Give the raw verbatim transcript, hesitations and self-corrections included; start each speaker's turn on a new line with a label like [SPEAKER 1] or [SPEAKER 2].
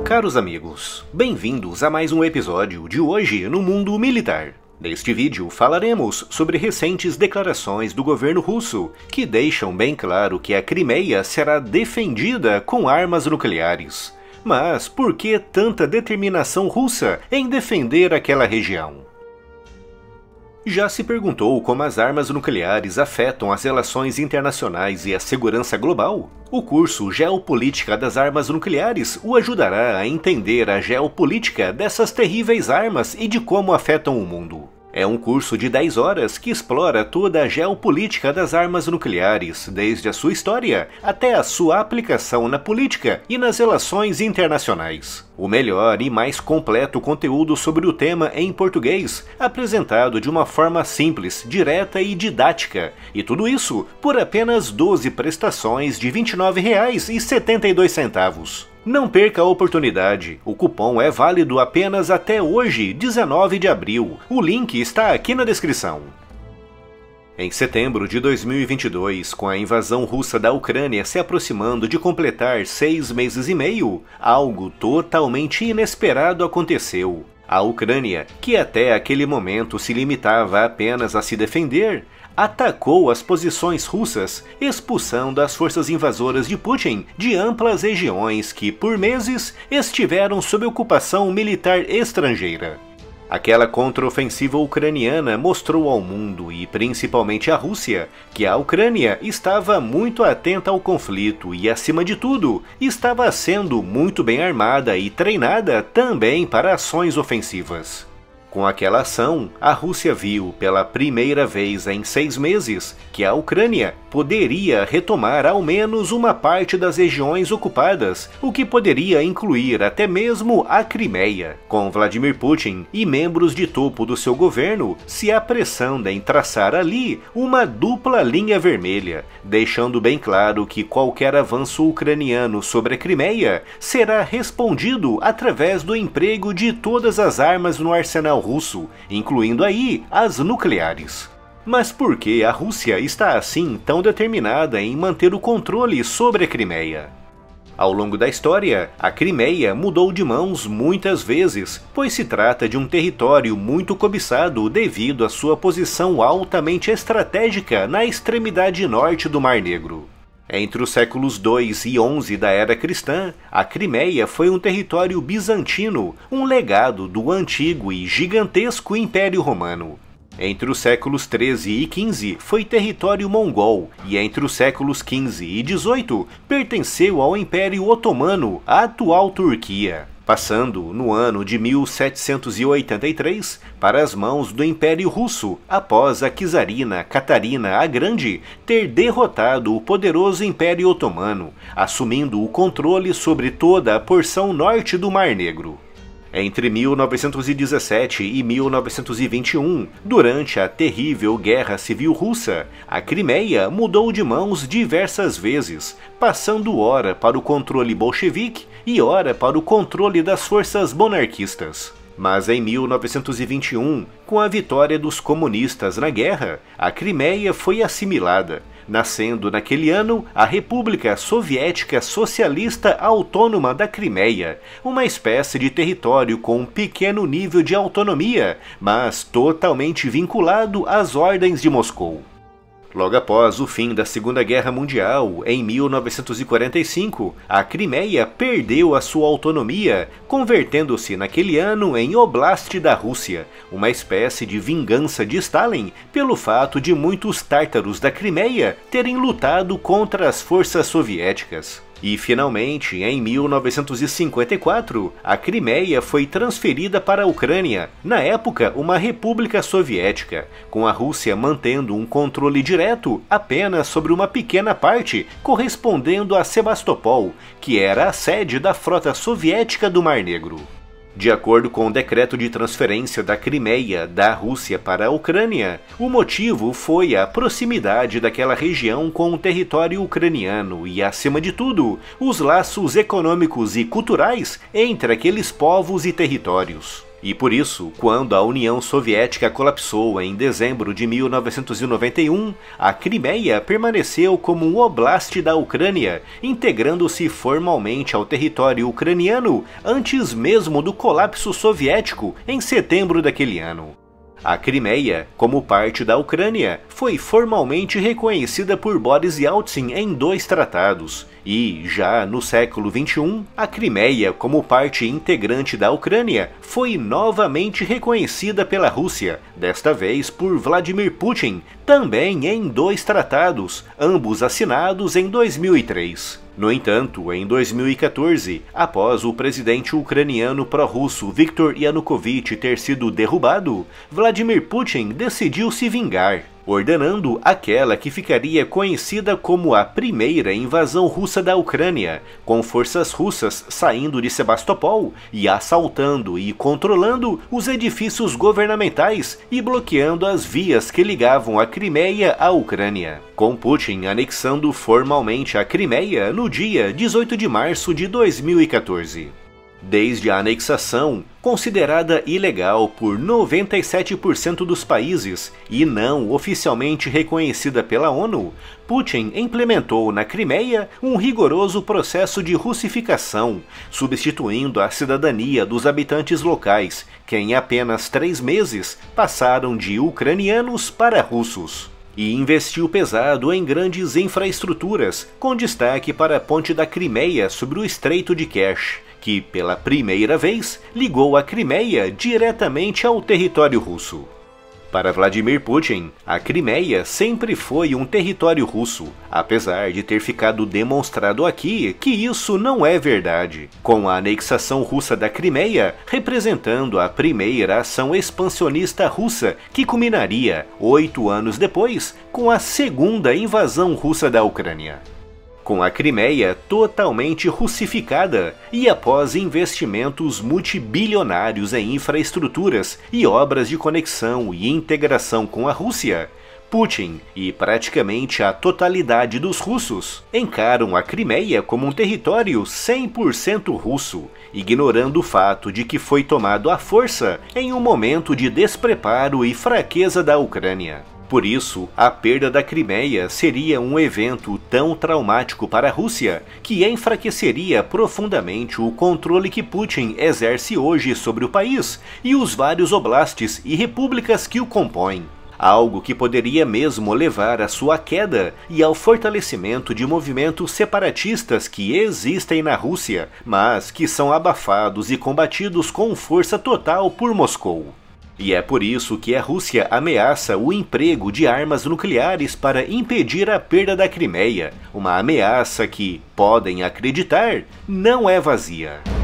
[SPEAKER 1] Caros amigos, bem-vindos a mais um episódio de Hoje no Mundo Militar. Neste vídeo falaremos sobre recentes declarações do governo russo que deixam bem claro que a Crimeia será defendida com armas nucleares. Mas por que tanta determinação russa em defender aquela região? Já se perguntou como as armas nucleares afetam as relações internacionais e a segurança global? O curso Geopolítica das Armas Nucleares o ajudará a entender a geopolítica dessas terríveis armas e de como afetam o mundo. É um curso de dez horas que explora toda a geopolítica das armas nucleares, desde a sua história até a sua aplicação na política e nas relações internacionais. O melhor e mais completo conteúdo sobre o tema em português, apresentado de uma forma simples, direta e didática. E tudo isso por apenas doze prestações de vinte e nove reais e setenta e dois centavos. Não perca a oportunidade, o cupom é válido apenas até hoje, dezenove de abril. O link está aqui na descrição. Em setembro de dois mil e vinte e dois, com a invasão russa da Ucrânia se aproximando de completar seis meses e meio, algo totalmente inesperado aconteceu. A Ucrânia, que até aquele momento se limitava apenas a se defender, atacou as posições russas, expulsando as forças invasoras de Putin de amplas regiões que, por meses, estiveram sob ocupação militar estrangeira. Aquela contraofensiva ucraniana mostrou ao mundo, e principalmente à Rússia, que a Ucrânia estava muito atenta ao conflito e, acima de tudo, estava sendo muito bem armada e treinada também para ações ofensivas. Com aquela ação, a Rússia viu pela primeira vez em seis meses que a Ucrânia poderia retomar ao menos uma parte das regiões ocupadas, o que poderia incluir até mesmo a Crimeia, com Vladimir Putin e membros de topo do seu governo se apressando em traçar ali uma dupla linha vermelha, deixando bem claro que qualquer avanço ucraniano sobre a Crimeia será respondido através do emprego de todas as armas no arsenal russo, incluindo aí as nucleares. Mas por que a Rússia está assim tão determinada em manter o controle sobre a Crimeia? Ao longo da história, a Crimeia mudou de mãos muitas vezes, pois se trata de um território muito cobiçado devido à sua posição altamente estratégica na extremidade norte do Mar Negro. Entre os séculos dois e onze da era cristã, a Crimeia foi um território bizantino, um legado do antigo e gigantesco Império Romano. Entre os séculos treze e quinze foi território mongol, e entre os séculos quinze e dezoito pertenceu ao Império Otomano, a atual Turquia, passando, no ano de mil setecentos e oitenta e três, para as mãos do Império Russo, após a czarina Catarina a Grande ter derrotado o poderoso Império Otomano, assumindo o controle sobre toda a porção norte do Mar Negro. Entre mil novecentos e dezessete e mil novecentos e vinte e um, durante a terrível Guerra Civil Russa, a Crimeia mudou de mãos diversas vezes, passando ora para o controle bolchevique e ora para o controle das forças monarquistas. Mas em mil novecentos e vinte e um, com a vitória dos comunistas na guerra, a Crimeia foi assimilada, nascendo naquele ano a República Soviética Socialista Autônoma da Crimeia, uma espécie de território com um pequeno nível de autonomia, mas totalmente vinculado às ordens de Moscou. Logo após o fim da Segunda Guerra Mundial, em mil novecentos e quarenta e cinco, a Crimeia perdeu a sua autonomia, convertendo-se naquele ano em Oblast da Rússia, uma espécie de vingança de Stalin pelo fato de muitos tártaros da Crimeia terem lutado contra as forças soviéticas. E, finalmente, em mil novecentos e cinquenta e quatro, a Crimeia foi transferida para a Ucrânia, na época uma república soviética, com a Rússia mantendo um controle direto apenas sobre uma pequena parte, correspondendo a Sebastopol, que era a sede da frota soviética do Mar Negro. De acordo com o decreto de transferência da Crimeia da Rússia para a Ucrânia, o motivo foi a proximidade daquela região com o território ucraniano e, acima de tudo, os laços econômicos e culturais entre aqueles povos e territórios. E por isso, quando a União Soviética colapsou em dezembro de mil novecentos e noventa e um, a Crimeia permaneceu como um oblast da Ucrânia, integrando-se formalmente ao território ucraniano antes mesmo do colapso soviético em setembro daquele ano. A Crimeia, como parte da Ucrânia, foi formalmente reconhecida por Boris Yeltsin em dois tratados, e, já no século vinte e um, a Crimeia, como parte integrante da Ucrânia, foi novamente reconhecida pela Rússia, desta vez por Vladimir Putin, também em dois tratados, ambos assinados em dois mil e três. No entanto, em dois mil e quatorze, após o presidente ucraniano pró-russo Viktor Yanukovych ter sido derrubado, Vladimir Putin decidiu se vingar, ordenando aquela que ficaria conhecida como a primeira invasão russa da Ucrânia, com forças russas saindo de Sebastopol e assaltando e controlando os edifícios governamentais e bloqueando as vias que ligavam a Crimeia à Ucrânia, com Putin anexando formalmente a Crimeia no dia dezoito de março de dois mil e quatorze. Desde a anexação, considerada ilegal por noventa e sete por cento dos países e não oficialmente reconhecida pela ONU, Putin implementou na Crimeia um rigoroso processo de russificação, substituindo a cidadania dos habitantes locais, que em apenas três meses passaram de ucranianos para russos. E investiu pesado em grandes infraestruturas, com destaque para a ponte da Crimeia sobre o Estreito de Kerch, que pela primeira vez ligou a Crimeia diretamente ao território russo. Para Vladimir Putin, a Crimeia sempre foi um território russo, apesar de ter ficado demonstrado aqui que isso não é verdade, com a anexação russa da Crimeia representando a primeira ação expansionista russa que culminaria, oito anos depois, com a segunda invasão russa da Ucrânia. Com a Crimeia totalmente russificada e após investimentos multibilionários em infraestruturas e obras de conexão e integração com a Rússia, Putin e praticamente a totalidade dos russos encaram a Crimeia como um território cem por cento russo, ignorando o fato de que foi tomado à força em um momento de despreparo e fraqueza da Ucrânia. Por isso, a perda da Crimeia seria um evento tão traumático para a Rússia que enfraqueceria profundamente o controle que Putin exerce hoje sobre o país e os vários oblastes e repúblicas que o compõem. Algo que poderia mesmo levar à sua queda e ao fortalecimento de movimentos separatistas que existem na Rússia, mas que são abafados e combatidos com força total por Moscou. E é por isso que a Rússia ameaça o emprego de armas nucleares para impedir a perda da Crimeia, uma ameaça que, podem acreditar, não é vazia.